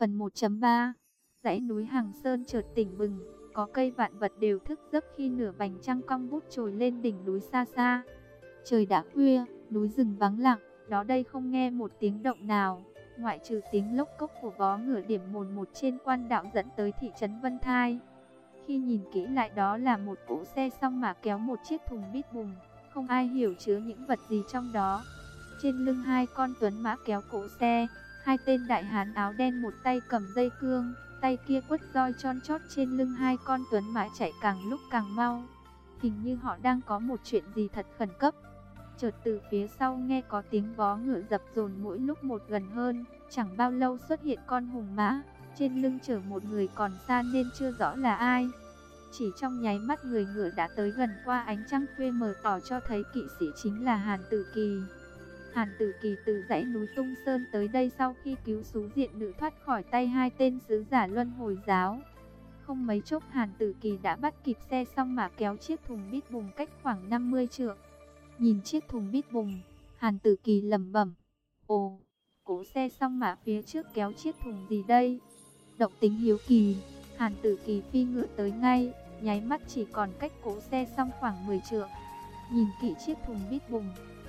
Phần 1.3. Dãy núi Hàng Sơn chợt tỉnh bừng, có cây vạn vật đều thức giấc khi nửa vành trăng cong vút trồi lên đỉnh núi xa xa. Trời đã khuya, núi rừng vắng lặng, đó đây không nghe một tiếng động nào, ngoại trừ tiếng lốc cốc của vó ngựa điểm mồn một trên quan đạo dẫn tới thị trấn Vân Thai. Khi nhìn kỹ lại, đó là một cỗ xe song mã kéo một chiếc thùng bít bùng, không ai hiểu chứa những vật gì trong đó. Trên lưng hai con tuấn mã kéo cỗ xe, hai tên đại hán áo đen, một tay cầm dây cương, tay kia quất roi chon chót trên lưng hai con tuấn mã chạy càng lúc càng mau. Hình như họ đang có một chuyện gì thật khẩn cấp. Chợt từ phía sau nghe có tiếng vó ngựa dập dồn mỗi lúc một gần hơn, chẳng bao lâu xuất hiện con hùng mã, trên lưng chở một người còn xa nên chưa rõ là ai. Chỉ trong nháy mắt người ngựa đã tới gần, qua ánh trăng khuya mờ tỏ cho thấy kỵ sĩ chính là Hàn Tử Kỳ. Hàn Tử Kỳ từ dãy núi Tung Sơn tới đây sau khi cứu Sú Diện Nữ thoát khỏi tay hai tên sứ giả Luân Hồi giáo. Không mấy chốc Hàn Tử Kỳ đã bắt kịp xe song mã kéo chiếc thùng bít bùng cách khoảng 50 trượng. Nhìn chiếc thùng bít bùng, Hàn Tử Kỳ lẩm bẩm: "Ồ, cỗ xe song mã phía trước kéo chiếc thùng gì đây?" Động tính hiếu kỳ, Hàn Tử Kỳ phi ngựa tới ngay, nháy mắt chỉ còn cách cỗ xe xong khoảng 10 trượng. Nhìn kỹ chiếc thùng bít bùng,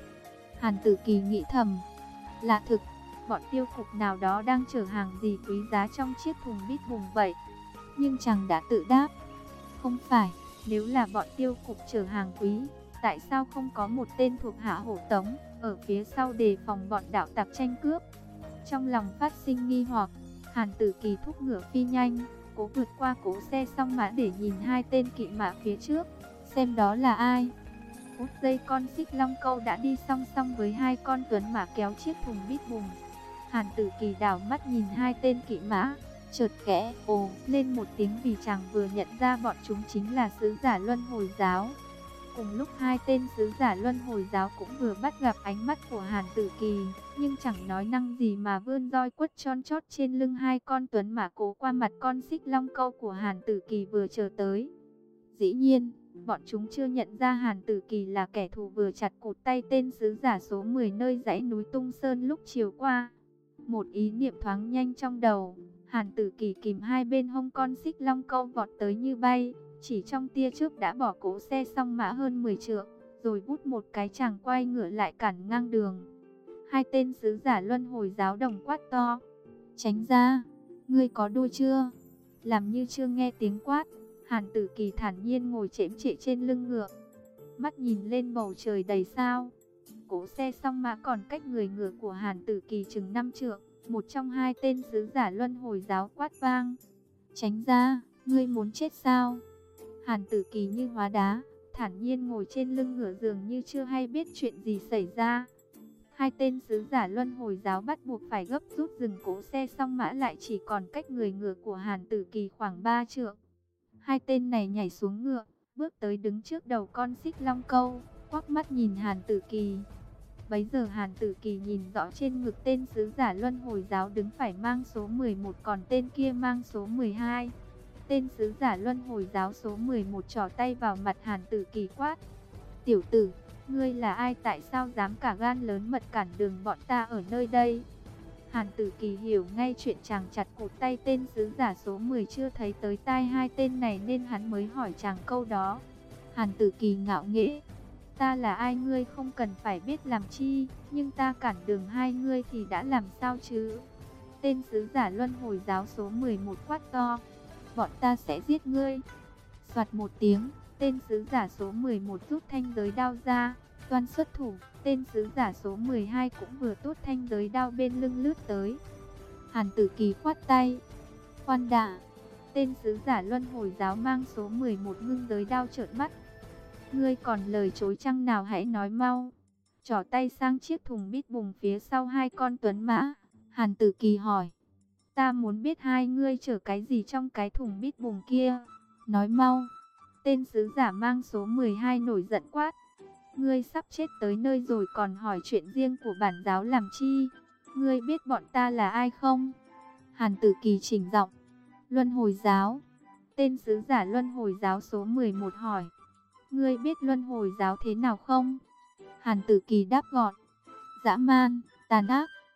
Hàn Tử Kỳ nghĩ thầm, lạ thực, bọn tiêu cục nào đó đang chở hàng gì quý giá trong chiếc thùng bít bùng vậy. Nhưng chàng đã tự đáp, không phải, nếu là bọn tiêu cục chở hàng quý, tại sao không có một tên thuộc hạ hộ tống ở phía sau đề phòng bọn đạo tặc tranh cướp? Trong lòng phát sinh nghi hoặc, Hàn Tử Kỳ thúc ngựa phi nhanh, cố vượt qua cỗ xe song mã để nhìn hai tên kỵ mã phía trước, xem đó là ai. Phút giây con xích long câu đã đi song song với hai con tuấn mã kéo chiếc thùng bít bùng. Hàn Tử Kỳ đảo mắt nhìn hai tên kỵ mã, chợt khẽ ồ lên một tiếng vì chàng vừa nhận ra bọn chúng chính là sứ giả Luân Hồi giáo. Cùng lúc hai tên sứ giả Luân Hồi giáo cũng vừa bắt gặp ánh mắt của Hàn Tử Kỳ, nhưng chẳng nói năng gì mà vươn roi quất chon chót trên lưng hai con tuấn mã cố qua mặt con xích long câu của Hàn Tử Kỳ vừa chờ tới. Dĩ nhiên, bọn chúng chưa nhận ra Hàn Tử Kỳ là kẻ thù vừa chặt cụt tay tên sứ giả số 10 nơi dãy núi Tung Sơn lúc chiều qua. Một ý niệm thoáng nhanh trong đầu, Hàn Tử Kỳ kìm hai bên hông con xích long câu vọt tới như bay, chỉ trong tia chớp đã bỏ cỗ xe song mã hơn 10 trượng, rồi vút một cái chàng quay ngựa lại cản ngang đường. Hai tên sứ giả Luân Hồi giáo đồng quát to, tránh ra, ngươi có đuôi chưa? Làm như chưa nghe tiếng quát, Hàn Tử Kỳ thản nhiên ngồi chễm chệ trên lưng ngựa, mắt nhìn lên bầu trời đầy sao. Cỗ xe song mã còn cách người ngựa của Hàn Tử Kỳ chừng 5 trượng, một trong hai tên sứ giả Luân Hồi giáo quát vang, tránh ra, ngươi muốn chết sao? Hàn Tử Kỳ như hóa đá, thản nhiên ngồi trên lưng ngựa dường như chưa hay biết chuyện gì xảy ra. Hai tên sứ giả Luân Hồi giáo bắt buộc phải gấp rút dừng cỗ xe song mã lại chỉ còn cách người ngựa của Hàn Tử Kỳ khoảng 3 trượng. Hai tên này nhảy xuống ngựa, bước tới đứng trước đầu con xích long câu, quắc mắt nhìn Hàn Tử Kỳ. Bấy giờ Hàn Tử Kỳ nhìn rõ trên ngực tên sứ giả Luân Hồi giáo đứng phải mang số 11, còn tên kia mang số 12. Tên sứ giả Luân Hồi giáo số 11 trỏ tay vào mặt Hàn Tử Kỳ quát, tiểu tử, ngươi là ai, tại sao dám cả gan lớn mật cản đường bọn ta ở nơi đây? Hàn Tử Kỳ hiểu ngay chuyện chàng chặt cụt tay tên sứ giả số 10 chưa thấy tới tai hai tên này nên hắn mới hỏi chàng câu đó. Hàn Tử Kỳ ngạo nghễ, ta là ai ngươi không cần phải biết làm chi, nhưng ta cản đường hai ngươi thì đã làm sao chứ? Tên sứ giả Luân Hồi giáo số 11 quát to, bọn ta sẽ giết ngươi. Soạt một tiếng, tên sứ giả số 11 rút thanh giới đao ra, toan xuất thủ. Tên sứ giả số 12 cũng vừa tốt thanh giới đao bên lưng lướt tới. Hàn Tử Kỳ khoát tay, khoan đã. Tên sứ giả Luân Hồi giáo mang số 11 ngưng giới đao trợn mắt, ngươi còn lời chối chăng, nào hãy nói mau. Trỏ tay sang chiếc thùng bít bùng phía sau hai con tuấn mã, Hàn Tử Kỳ hỏi, ta muốn biết hai ngươi chở cái gì trong cái thùng bít bùng kia, nói mau. Tên sứ giả mang số 12 nổi giận quát, ngươi sắp chết tới nơi rồi còn hỏi chuyện riêng của bản giáo làm chi? Ngươi biết bọn ta là ai không? Hàn Tử Kỳ chỉnh giọng, Luân Hồi giáo. Tên sứ giả Luân Hồi giáo số 11 hỏi, ngươi biết Luân Hồi giáo thế nào không? Hàn Tử Kỳ đáp gọn, dã man, tàn ác.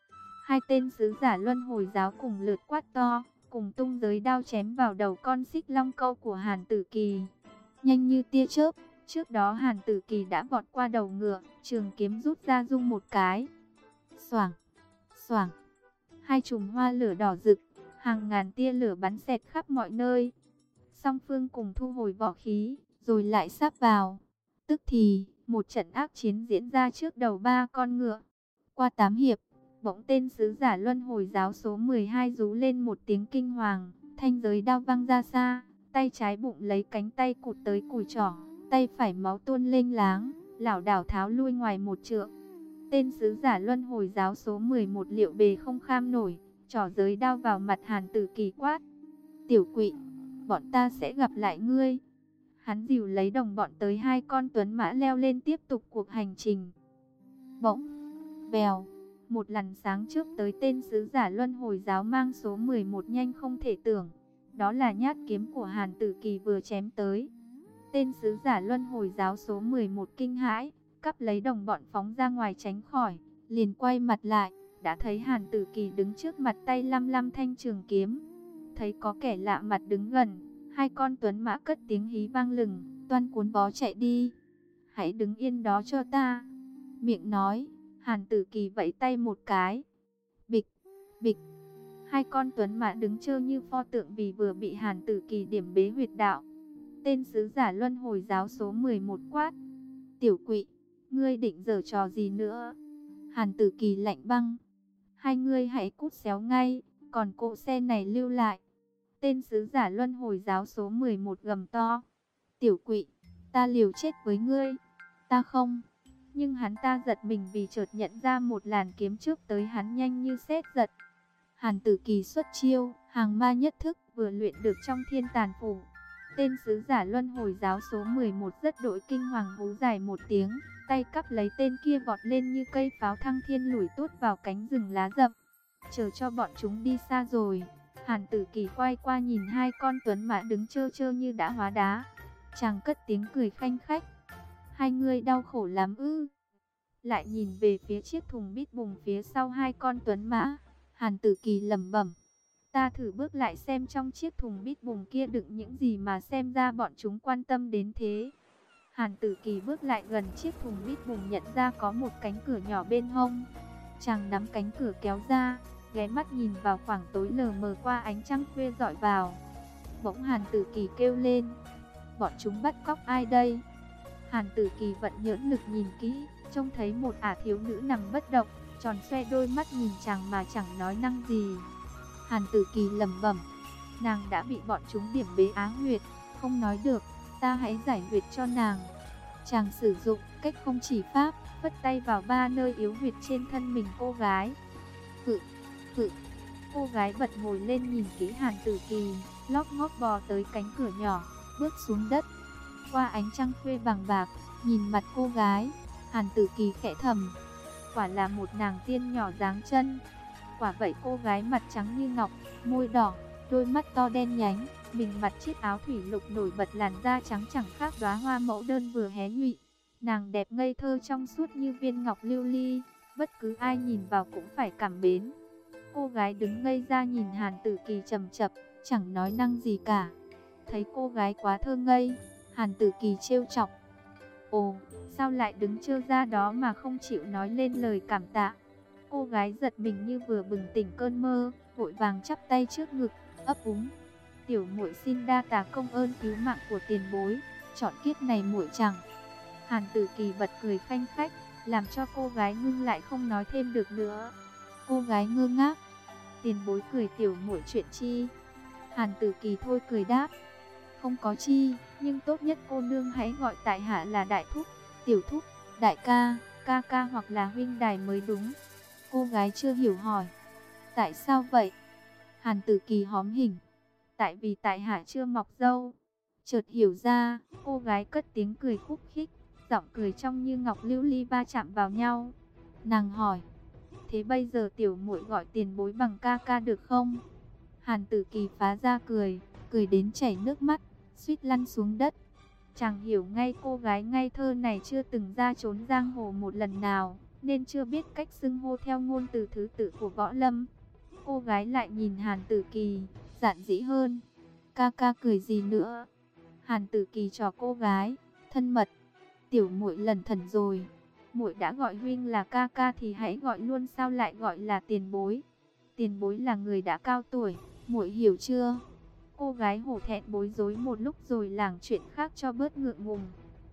Hai tên sứ giả luân hồi giáo cùng lượt quát to, cùng tung giới đao chém vào đầu con xích long câu của Hàn Tử Kỳ. Nhanh như tia chớp, trước đó Hàn Tử Kỳ đã vọt qua đầu ngựa, trường kiếm rút ra rung một cái. Xoảng, xoảng, hai chùm hoa lửa đỏ rực, hàng ngàn tia lửa bắn xẹt khắp mọi nơi. Song phương cùng thu hồi võ khí, rồi lại sáp vào. Tức thì, một trận ác chiến diễn ra trước đầu ba con ngựa. Qua 8 hiệp, bỗng tên sứ giả luân hồi giáo số 12 rú lên một tiếng kinh hoàng, thanh giới đao văng ra xa, tay trái bụng lấy cánh tay cụt tới cùi trỏ, tay phải máu tuôn lênh láng, lảo đảo tháo lui ngoài một trượng. Tên sứ giả luân hồi giáo số 11 liệu bề không kham nổi, trỏ giới đao vào mặt Hàn Tử Kỳ quát: "Tiểu quỷ, bọn ta sẽ gặp lại ngươi." Hắn dìu lấy đồng bọn tới hai con tuấn mã leo lên tiếp tục cuộc hành trình. Bỗng, vèo, một làn sáng trước tới tên sứ giả luân hồi giáo mang số 11 nhanh không thể tưởng. Đó là nhát kiếm của Hàn Tử Kỳ vừa chém tới. Tên sứ giả luân hồi giáo số 11 kinh hãi, cắp lấy đồng bọn phóng ra ngoài tránh khỏi, liền quay mặt lại, đã thấy Hàn Tử Kỳ đứng trước mặt tay lăm lăm thanh trường kiếm. Thấy có kẻ lạ mặt đứng gần, hai con tuấn mã cất tiếng hí vang lừng, toan cuốn bó chạy đi. "Hãy đứng yên đó cho ta." Miệng nói, Hàn Tử Kỳ vẫy tay một cái. Bịch, bịch. Hai con tuấn mã đứng trơ như pho tượng vì vừa bị Hàn Tử Kỳ điểm bế huyệt đạo. Tên sứ giả luân hồi giáo số 11 quát: "Tiểu quỷ, ngươi định giở trò gì nữa?" Hàn Tử Kỳ lạnh băng: "Hai ngươi hãy cút xéo ngay, còn cỗ xe này lưu lại." Tên sứ giả luân hồi giáo số 11 gầm to: "Tiểu quỷ, ta liều chết với ngươi." "Ta không." Nhưng hắn ta giật mình vì chợt nhận ra một làn kiếm trước tới hắn nhanh như sét giật. Hàn Tử Kỳ xuất chiêu, hàng ma nhất thức vừa luyện được trong Thiên Tàn Phủ. Tên sứ giả luân hồi giáo số 11 rất đội kinh hoàng hú dài một tiếng, tay cắp lấy tên kia vọt lên như cây pháo thăng thiên lủi tút vào cánh rừng lá rậm. Chờ cho bọn chúng đi xa rồi, Hàn Tử Kỳ quay qua nhìn hai con tuấn mã đứng trơ trơ như đã hóa đá. Chàng cất tiếng cười khanh khách: "Hai ngươi đau khổ lắm ư?" Lại nhìn về phía chiếc thùng bít bùng phía sau hai con tuấn mã, Hàn Tử Kỳ lẩm bẩm: "Ta thử bước lại xem trong chiếc thùng bít bùng kia đựng những gì mà xem ra bọn chúng quan tâm đến thế." Hàn Tử Kỳ bước lại gần chiếc thùng bít bùng, nhận ra có một cánh cửa nhỏ bên hông. Chàng nắm cánh cửa kéo ra, ghé mắt nhìn vào khoảng tối lờ mờ qua ánh trăng khuya rọi vào. Bỗng Hàn Tử Kỳ kêu lên: "Bọn chúng bắt cóc ai đây?" Hàn Tử Kỳ vận nhãn lực nhìn kỹ, trông thấy một ả thiếu nữ nằm bất động, tròn xoe đôi mắt nhìn chàng mà chẳng nói năng gì. Hàn Tử Kỳ lẩm bẩm: "Nàng đã bị bọn chúng điểm bế á huyệt, không nói được, ta hãy giải huyệt cho nàng." Chàng sử dụng cách không chỉ pháp, vất tay vào ba nơi yếu huyệt trên thân mình cô gái. Hự, hự. Cô gái bật ngồi lên nhìn kỹ Hàn Tử Kỳ, lóp ngóp bò tới cánh cửa nhỏ, bước xuống đất. Qua ánh trăng khuya vàng bạc, nhìn mặt cô gái, Hàn Tử Kỳ khẽ thầm: quả là một nàng tiên nhỏ dáng chân. Quả vậy cô gái mặt trắng như ngọc, môi đỏ, đôi mắt to đen nhánh, mình mặc chiếc áo thủy lục nổi bật, làn da trắng chẳng khác đóa hoa mẫu đơn vừa hé nhụy. Nàng đẹp ngây thơ trong suốt như viên ngọc lưu ly, bất cứ ai nhìn vào cũng phải cảm mến. Cô gái đứng ngây ra nhìn Hàn Tử Kỳ chầm chập, chẳng nói năng gì cả. Thấy cô gái quá thơ ngây, Hàn Tử Kỳ trêu chọc: ồ, sao lại đứng trơ ra đó mà không chịu nói lên lời cảm tạ? Cô gái giật mình như vừa bừng tỉnh cơn mơ, vội vàng chắp tay trước ngực, ấp úng: tiểu muội xin đa tạ công ơn cứu mạng của tiền bối, chọn kiếp này muội chẳng. Hàn Tử Kỳ bật cười khanh khách, làm cho cô gái ngưng lại không nói thêm được nữa. Cô gái ngơ ngác: tiền bối cười tiểu muội chuyện chi? Hàn Tử Kỳ thôi cười đáp: không có chi, nhưng tốt nhất cô nương hãy gọi tại hạ là đại thúc, tiểu thúc, đại ca, ca ca hoặc là huynh đài mới đúng. Cô gái chưa hiểu hỏi: tại sao vậy? Hàn Tử Kỳ hóm hỉnh: tại vì tại hạ chưa mọc râu. Chợt hiểu ra, cô gái cất tiếng cười khúc khích, giọng cười trong như ngọc lưu ly va chạm vào nhau. Nàng hỏi: thế bây giờ tiểu muội gọi tiền bối bằng ca ca được không? Hàn Tử Kỳ phá ra cười, cười đến chảy nước mắt, suýt lăn xuống đất. Chàng hiểu ngay cô gái ngây thơ này chưa từng ra trốn giang hồ một lần nào, nên chưa biết cách xưng hô theo ngôn từ thứ tự của võ lâm. Cô gái lại nhìn Hàn Tử Kỳ, giản dĩ hơn. Ca ca cười gì nữa? Hàn Tử Kỳ trò cô gái, thân mật. Tiểu muội lẩn thẩn rồi. Muội đã gọi huynh là ca ca thì hãy gọi luôn, sao lại gọi là tiền bối? Tiền bối là người đã cao tuổi, muội hiểu chưa? Cô gái hổ thẹn bối rối một lúc rồi lảng chuyện khác cho bớt ngượng ngùng.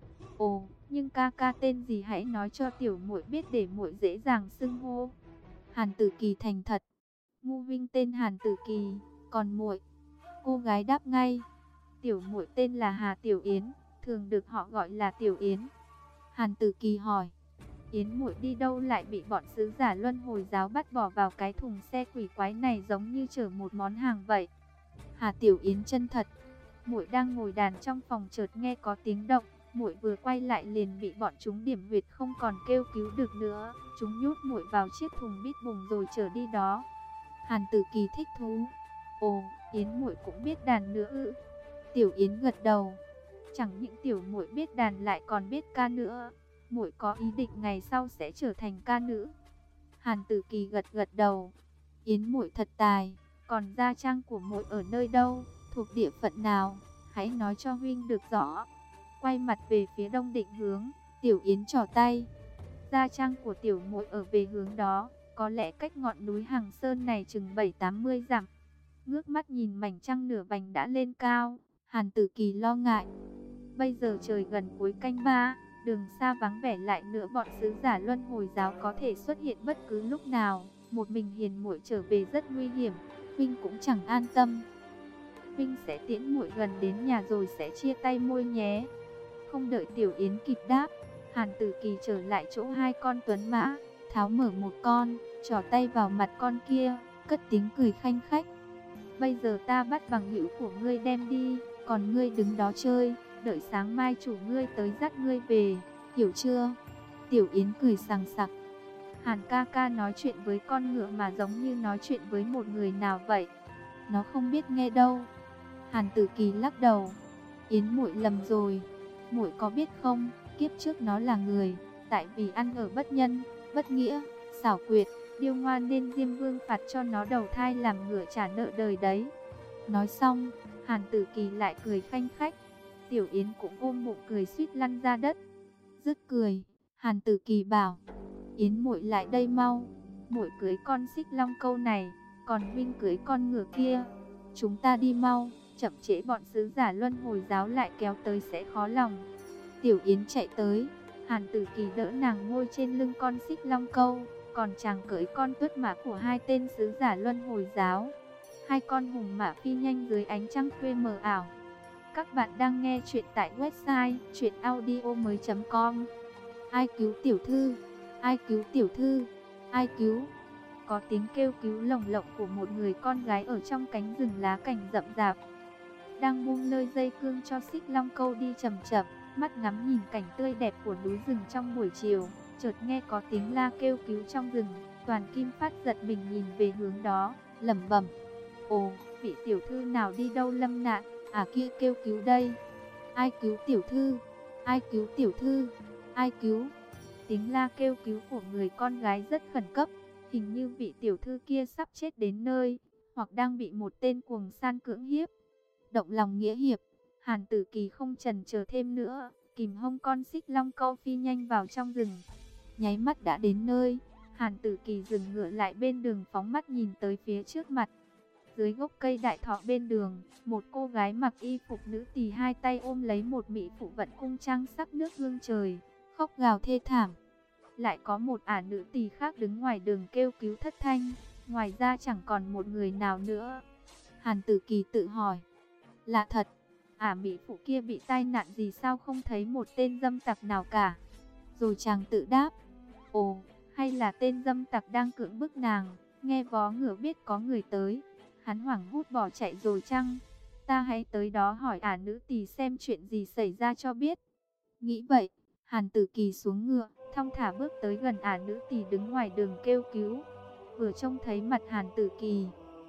Ồ, nhưng ca ca tên gì hãy nói cho tiểu muội biết để muội dễ dàng xưng hô. Hàn Tử Kỳ thành thật. Ngu vinh tên Hàn Tử Kỳ, còn muội? Cô gái đáp ngay. Tiểu muội tên là Hà Tiểu Yến, thường được họ gọi là Tiểu Yến. Hàn Tử Kỳ hỏi. Yến muội đi đâu lại bị bọn sứ giả Luân Hồi giáo bắt bỏ vào cái thùng xe quỷ quái này giống như chở một món hàng vậy? Hà Tiểu Yến chân thật. Muội đang ngồi đàn trong phòng chợt nghe có tiếng động, muội vừa quay lại liền bị bọn chúng điểm huyệt không còn kêu cứu được nữa. Chúng nhốt muội vào chiếc thùng bít bùng rồi chở đi đó. Hàn Tử Kỳ thích thú. Ồ, Yến muội cũng biết đàn nữa ư? Tiểu Yến gật đầu. Chẳng những tiểu muội biết đàn lại còn biết ca nữa. Muội có ý định ngày sau sẽ trở thành ca nữ. Hàn Tử Kỳ gật gật đầu. Yến muội thật tài. Còn gia trang của muội ở nơi đâu, thuộc địa phận nào? Hãy nói cho huynh được rõ. Quay mặt về phía đông định hướng, Tiểu Yến trỏ tay. Gia trang của tiểu muội ở về hướng đó, có lẽ cách ngọn núi Hằng Sơn này chừng 7-80 dặm. Ngước mắt nhìn mảnh trăng nửa vành đã lên cao, Hàn Tử Kỳ lo ngại. Bây giờ trời gần cuối canh ba, đường xa vắng vẻ, lại nữa bọn sứ giả Luân Hồi giáo có thể xuất hiện bất cứ lúc nào. Một mình hiền muội trở về rất nguy hiểm, huynh cũng chẳng an tâm. Huynh sẽ tiễn muội gần đến nhà rồi sẽ chia tay môi nhé. Không đợi Tiểu Yến kịp đáp, Hàn Tử Kỳ trở lại chỗ hai con tuấn mã, tháo mở một con, trỏ tay vào mặt con kia, cất tiếng cười khanh khách. Bây giờ ta bắt bằng hữu của ngươi đem đi, còn ngươi đứng đó chơi, đợi sáng mai chủ ngươi tới dắt ngươi về, hiểu chưa? Tiểu Yến cười sằng sặc. Hàn ca ca nói chuyện với con ngựa mà giống như nói chuyện với một người nào vậy. Nó không biết nghe đâu. Hàn Tử Kỳ lắc đầu. Yến muội lầm rồi. Muội có biết không, kiếp trước nó là người, tại vì ăn ở bất nhân, bất nghĩa, xảo quyệt, điêu ngoan nên Diêm Vương phạt cho nó đầu thai làm ngựa trả nợ đời đấy. Nói xong, Hàn Tử Kỳ lại cười khanh khách. Tiểu Yến cũng ôm bụng cười suýt lăn ra đất. Dứt cười, Hàn Tử Kỳ bảo: Yến muội lại đây mau, muội cưới con xích long câu này, còn huynh cưới con ngựa kia. Chúng ta đi mau, chậm trễ bọn sứ giả Luân Hồi giáo lại kéo tới sẽ khó lòng. Tiểu Yến chạy tới, Hàn Tử Kỳ đỡ nàng ngồi trên lưng con xích long câu, còn chàng cưỡi con tuất mã của hai tên sứ giả Luân Hồi giáo. Hai con hùng mã phi nhanh dưới ánh trăng khuya mờ ảo. Các bạn đang nghe chuyện tại website chuyenaudio.com. Ai cứu tiểu thư? Ai cứu tiểu thư? Ai cứu? Có tiếng kêu cứu lồng lộng của một người con gái ở trong cánh rừng lá cảnh rậm rạp, đang buông lơi dây cương cho xích long câu đi chậm chậm, mắt ngắm nhìn cảnh tươi đẹp của núi rừng trong buổi chiều. Chợt nghe có tiếng la kêu cứu trong rừng, Toàn Kim Phát giật mình nhìn về hướng đó, lẩm bẩm: ồ, vị tiểu thư nào đi đâu lâm nạn, à kia kêu cứu đây. Ai cứu tiểu thư? Ai cứu tiểu thư? Ai cứu? Tiếng la kêu cứu của người con gái rất khẩn cấp, hình như vị tiểu thư kia sắp chết đến nơi, hoặc đang bị một tên cuồng san cưỡng hiếp. Động lòng nghĩa hiệp, Hàn Tử Kỳ không chần chờ thêm nữa, kìm hông con xích long câu phi nhanh vào trong rừng. Nháy mắt đã đến nơi, Hàn Tử Kỳ dừng ngựa lại bên đường, phóng mắt nhìn tới phía trước mặt. Dưới gốc cây đại thọ bên đường, một cô gái mặc y phục nữ tỳ hai tay ôm lấy một mỹ phụ vận cung trang sắc nước hương trời, khóc gào thê thảm. Lại có một ả nữ tỳ khác đứng ngoài đường kêu cứu thất thanh, ngoài ra chẳng còn một người nào nữa. Hàn Tử Kỳ tự hỏi, lạ thật, ả mỹ phụ kia bị tai nạn gì sao không thấy một tên dâm tặc nào cả. Rồi chàng tự đáp, ồ, hay là tên dâm tặc đang cưỡng bức nàng, nghe vó ngựa biết có người tới, hắn hoảng hốt bỏ chạy rồi chăng? Ta hãy tới đó hỏi ả nữ tỳ xem chuyện gì xảy ra cho biết. Nghĩ vậy, Hàn Tử Kỳ xuống ngựa, thong thả bước tới gần ả nữ tỳ đứng ngoài đường kêu cứu. Vừa trông thấy mặt Hàn Tử Kỳ,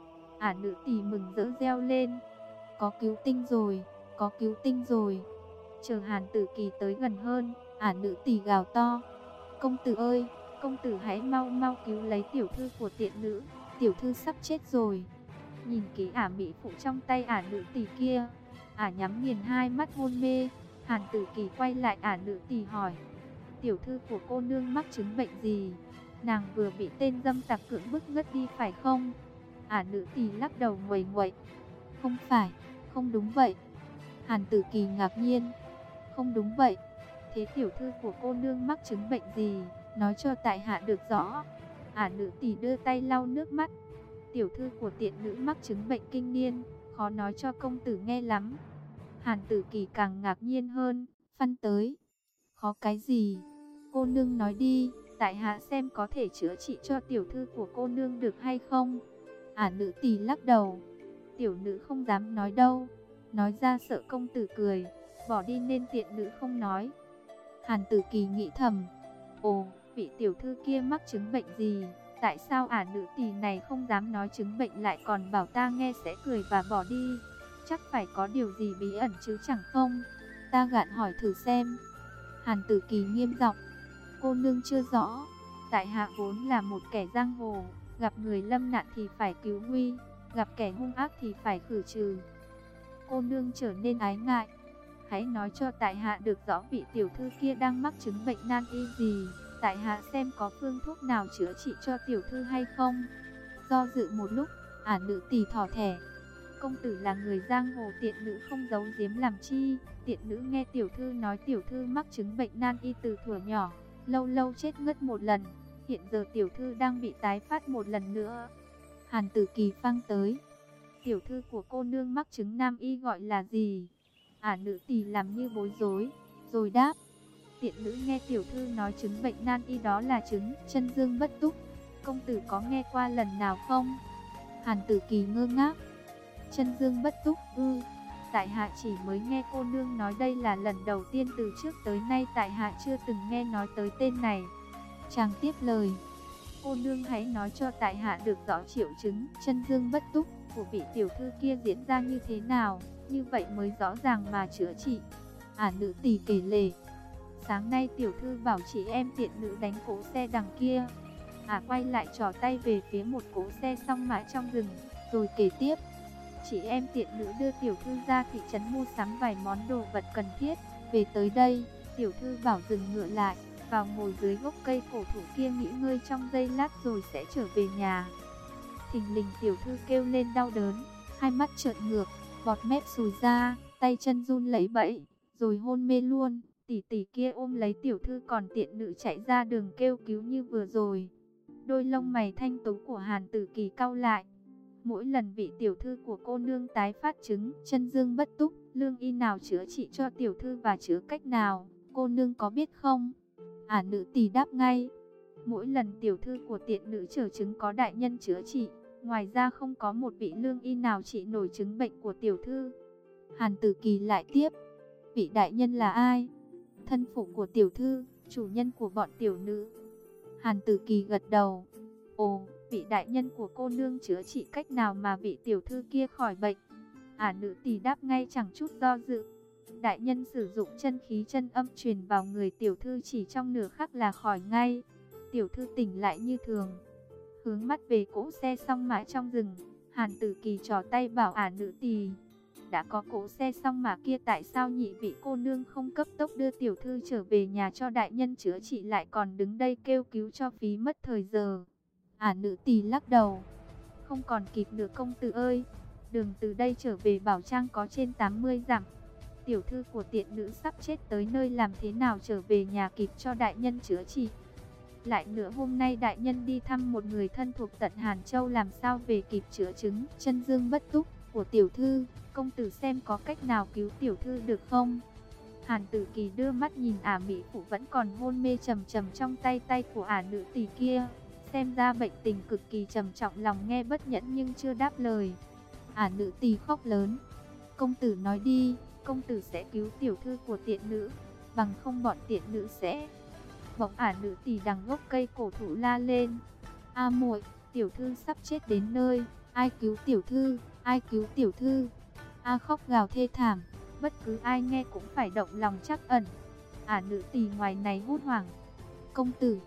ả nữ tỳ mừng rỡ reo lên, có cứu tinh rồi, có cứu tinh rồi. Chờ Hàn Tử Kỳ tới gần hơn, ả nữ tỳ gào to, công tử ơi, công tử hãy mau mau cứu lấy tiểu thư của tiện nữ, tiểu thư sắp chết rồi. Nhìn kỹ ả mỹ phụ trong tay ả nữ tỳ kia, ả nhắm nghiền hai mắt hôn mê. Hàn Tử Kỳ quay lại ả nữ tỳ hỏi, tiểu thư của cô nương mắc chứng bệnh gì? Nàng vừa bị tên dâm tặc cưỡng bức ngất đi phải không? Ả nữ tỳ lắc đầu nguầy nguậy, không phải, không đúng vậy. Hàn Tử Kỳ ngạc nhiên, không đúng vậy. Thế tiểu thư của cô nương mắc chứng bệnh gì? Nói cho tại hạ được rõ. Ả nữ tỳ đưa tay lau nước mắt. Tiểu thư của tiện nữ mắc chứng bệnh kinh niên, khó nói cho công tử nghe lắm. Hàn Tử Kỳ càng ngạc nhiên hơn, phăn tới. Khó cái gì? Cô nương nói đi, tại hạ xem có thể chữa trị cho tiểu thư của cô nương được hay không. Ả nữ tỳ lắc đầu. Tiểu nữ không dám nói đâu. Nói ra sợ công tử cười, bỏ đi nên tiện nữ không nói. Hàn Tử Kỳ nghĩ thầm, ồ, vị tiểu thư kia mắc chứng bệnh gì? Tại sao ả nữ tỳ này không dám nói chứng bệnh lại còn bảo ta nghe sẽ cười và bỏ đi? Chắc phải có điều gì bí ẩn chứ chẳng không? Ta gạn hỏi thử xem. Hàn Tử Kỳ nghiêm giọng, cô nương chưa rõ. Tại hạ vốn là một kẻ giang hồ, gặp người lâm nạn thì phải cứu nguy, gặp kẻ hung ác thì phải khử trừ. Cô nương trở nên ái ngại, hãy nói cho tại hạ được rõ vị tiểu thư kia đang mắc chứng bệnh nan y gì, tại hạ xem có phương thuốc nào chữa trị cho tiểu thư hay không. Do dự một lúc, ả nữ tỳ thỏ thẻ, công tử là người giang hồ, tiện nữ không giấu giếm làm chi. Tiện nữ nghe tiểu thư nói tiểu thư mắc chứng bệnh nan y từ thuở nhỏ, lâu lâu chết ngất một lần, hiện giờ tiểu thư đang bị tái phát một lần nữa. Hàn Tử Kỳ phang tới, tiểu thư của cô nương mắc chứng nam y gọi là gì? Ả nữ tỳ làm như bối rối, rồi đáp, tiện nữ nghe tiểu thư nói chứng bệnh nan y đó là chứng chân dương bất túc, công tử có nghe qua lần nào không? Hàn Tử Kỳ ngơ ngác, chân dương bất túc ư? Tại hạ chỉ mới nghe cô nương nói đây là lần đầu tiên, từ trước tới nay tại hạ chưa từng nghe nói tới tên này. Chàng tiếp lời, cô nương hãy nói cho tại hạ được rõ triệu chứng chân dương bất túc của vị tiểu thư kia diễn ra như thế nào, như vậy mới rõ ràng mà chữa trị. Ả nữ tỳ kể lể, sáng nay tiểu thư bảo chị em tiện nữ đánh cỗ xe đằng kia. Ả quay lại trỏ tay về phía một cỗ xe song mã trong rừng, rồi kể tiếp, chị em tiện nữ đưa tiểu thư ra thị trấn mua sắm vài món đồ vật cần thiết. Về tới đây, tiểu thư bảo dừng ngựa lại, vào ngồi dưới gốc cây cổ thụ kia nghỉ ngơi trong giây lát rồi sẽ trở về nhà. Thình lình tiểu thư kêu lên đau đớn, hai mắt trợn ngược, bọt mép sùi ra, tay chân run lẩy bẩy, rồi hôn mê luôn. Tỷ tỷ kia ôm lấy tiểu thư, còn tiện nữ chạy ra đường kêu cứu như vừa rồi. Đôi lông mày thanh tú của Hàn Tử Kỳ cau lại. Mỗi lần vị tiểu thư của cô nương tái phát chứng chân dương bất túc, lương y nào chữa trị cho tiểu thư và chữa cách nào, cô nương có biết không? Ả nữ tỳ đáp ngay, mỗi lần tiểu thư của tiện nữ trở chứng có đại nhân chữa trị, ngoài ra không có một vị lương y nào trị nổi chứng bệnh của tiểu thư. Hàn Tử Kỳ lại tiếp, vị đại nhân là ai? Thân phụ của tiểu thư, chủ nhân của bọn tiểu nữ. Hàn Tử Kỳ gật đầu, ồ, vị đại nhân của cô nương chữa trị cách nào mà vị tiểu thư kia khỏi bệnh? Ả nữ tỳ đáp ngay chẳng chút do dự, đại nhân sử dụng chân khí chân âm truyền vào người tiểu thư, chỉ trong nửa khắc là khỏi ngay. Tiểu thư tỉnh lại như thường. Hướng mắt về cỗ xe song mã trong rừng, Hàn Tử Kỳ trỏ tay bảo Ả nữ tỳ, đã có cỗ xe song mã kia, tại sao nhị vị cô nương không cấp tốc đưa tiểu thư trở về nhà cho đại nhân chữa trị, lại còn đứng đây kêu cứu cho phí mất thời giờ? Ả nữ tỳ lắc đầu, không còn kịp nữa công tử ơi, đường từ đây trở về Bảo Trang có trên 80 dặm. Tiểu thư của tiện nữ sắp chết tới nơi, làm thế nào trở về nhà kịp cho đại nhân chữa trị? Lại nữa hôm nay đại nhân đi thăm một người thân thuộc tận Hàn Châu, làm sao về kịp chữa chứng chân dương bất túc của tiểu thư? Công tử xem có cách nào cứu tiểu thư được không? Hàn Tử Kỳ đưa mắt nhìn Ả mỹ phụ vẫn còn hôn mê trầm trầm trong tay của Ả nữ tỳ kia, xem ra bệnh tình cực kỳ trầm trọng, lòng nghe bất nhẫn nhưng chưa đáp lời. Ả nữ tỳ khóc lớn, công tử nói đi, công tử sẽ cứu tiểu thư của tiện nữ, bằng không bọn tiện nữ sẽ... Bỗng Ả nữ tỳ đằng gốc cây cổ thụ la lên, a muội, tiểu thư sắp chết đến nơi, ai cứu tiểu thư, ai cứu tiểu thư? A khóc gào thê thảm, bất cứ ai nghe cũng phải động lòng trắc ẩn. Ả nữ tỳ ngoài này hốt hoảng, công tử,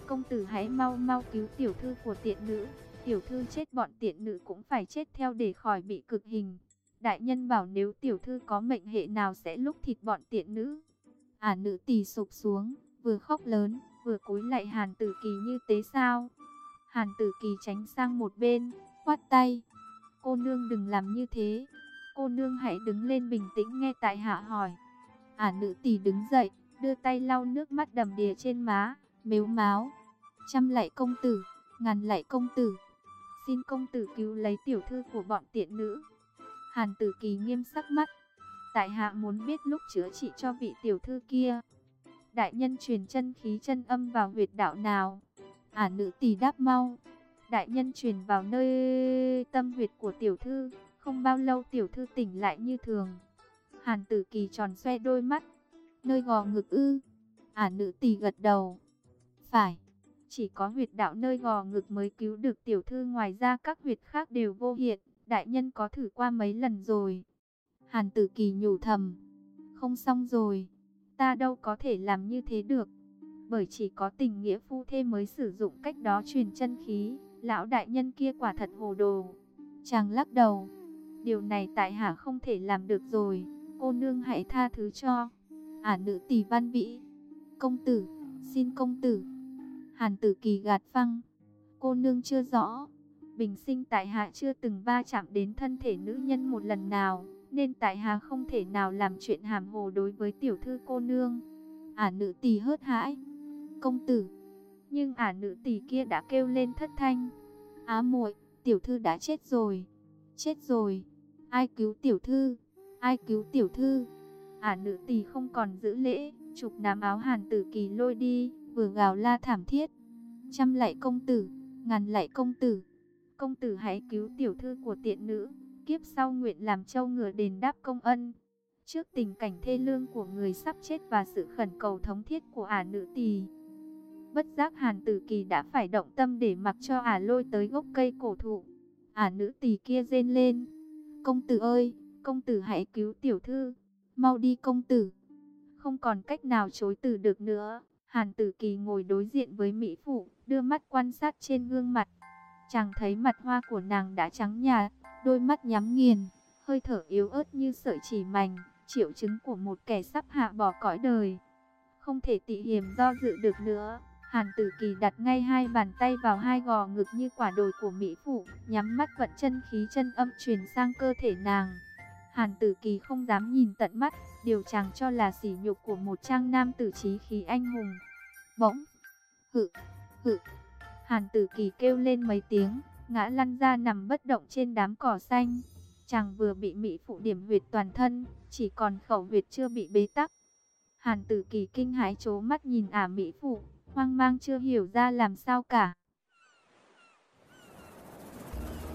công tử hãy mau mau cứu tiểu thư của tiện nữ. Tiểu thư chết bọn tiện nữ cũng phải chết theo để khỏi bị cực hình. Đại nhân bảo nếu tiểu thư có mệnh hệ nào sẽ lúc thịt bọn tiện nữ. Ả nữ tỳ sụp xuống, vừa khóc lớn, vừa cúi lạy Hàn Tử Kỳ như tế sao. Hàn Tử Kỳ tránh sang một bên, khoát tay. Cô nương đừng làm như thế. Cô nương hãy đứng lên bình tĩnh nghe tại hạ hỏi. Ả nữ tỳ đứng dậy, đưa tay lau nước mắt đầm đìa trên má, mếu máo. Trăm lạy công tử, ngàn lạy công tử. Xin công tử cứu lấy tiểu thư của bọn tiện nữ. Hàn Tử Kỳ nghiêm sắc mắt. Tại hạ muốn biết lúc chữa trị cho vị tiểu thư kia, đại nhân truyền chân khí chân âm vào huyệt đạo nào? Ả nữ tỳ đáp mau. Đại nhân truyền vào nơi tâm huyệt của tiểu thư. Không bao lâu tiểu thư tỉnh lại như thường. Hàn Tử Kỳ tròn xoe đôi mắt. Nơi gò ngực ư? Ả nữ tỳ gật đầu. Phải, chỉ có huyệt đạo nơi gò ngực mới cứu được tiểu thư, ngoài ra các huyệt khác đều vô hiện. Đại nhân có thử qua mấy lần rồi? Hàn Tử Kỳ nhủ thầm. Không xong rồi, ta đâu có thể làm như thế được. Bởi chỉ có tình nghĩa phu thê mới sử dụng cách đó truyền chân khí. Lão đại nhân kia quả thật hồ đồ. Chàng lắc đầu. Điều này tại hạ không thể làm được rồi. Cô nương hãy tha thứ cho. Ả nữ tỳ van vĩ. Công tử, xin công tử. Hàn Tử Kỳ gạt phăng. Cô nương chưa rõ. Bình sinh tại hạ chưa từng va chạm đến thân thể nữ nhân một lần nào, nên tại hạ không thể nào làm chuyện hàm hồ đối với tiểu thư cô nương. Ả nữ tỳ hớt hãi. Công tử. Nhưng ả nữ tỳ kia đã kêu lên thất thanh. Á muội, tiểu thư đã chết rồi. Chết rồi. Ai cứu tiểu thư? Ai cứu tiểu thư? Ả nữ tỳ không còn giữ lễ, chụp nắm áo Hàn Tử Kỳ lôi đi, vừa gào la thảm thiết. Trăm lạy công tử, ngàn lạy công tử. Công tử hãy cứu tiểu thư của tiện nữ, kiếp sau nguyện làm trâu ngựa đền đáp công ân. Trước tình cảnh thê lương của người sắp chết và sự khẩn cầu thống thiết của ả nữ tỳ, bất giác Hàn Tử Kỳ đã phải động tâm để mặc cho ả lôi tới gốc cây cổ thụ. Ả nữ tỳ kia rên lên. Công tử ơi, công tử hãy cứu tiểu thư. Mau đi công tử. Không còn cách nào chối từ được nữa. Hàn Tử Kỳ ngồi đối diện với mỹ phụ, đưa mắt quan sát trên gương mặt. Chàng thấy mặt hoa của nàng đã trắng nhạt, đôi mắt nhắm nghiền, hơi thở yếu ớt như sợi chỉ mảnh, triệu chứng của một kẻ sắp hạ bỏ cõi đời. Không thể tị hiềm do dự được nữa, Hàn Tử Kỳ đặt ngay hai bàn tay vào hai gò ngực như quả đồi của mỹ phụ, nhắm mắt vận chân khí chân âm truyền sang cơ thể nàng. Hàn Tử Kỳ không dám nhìn tận mắt, điều chàng cho là sỉ nhục của một trang nam tử chí khí anh hùng. Bỗng, hự, hự, Hàn Tử Kỳ kêu lên mấy tiếng, ngã lăn ra nằm bất động trên đám cỏ xanh. Chàng vừa bị mỹ phụ điểm huyệt toàn thân, chỉ còn khẩu huyệt chưa bị bế tắc. Hàn Tử Kỳ kinh hãi trố mắt nhìn ả mỹ phụ, hoang mang chưa hiểu ra làm sao cả.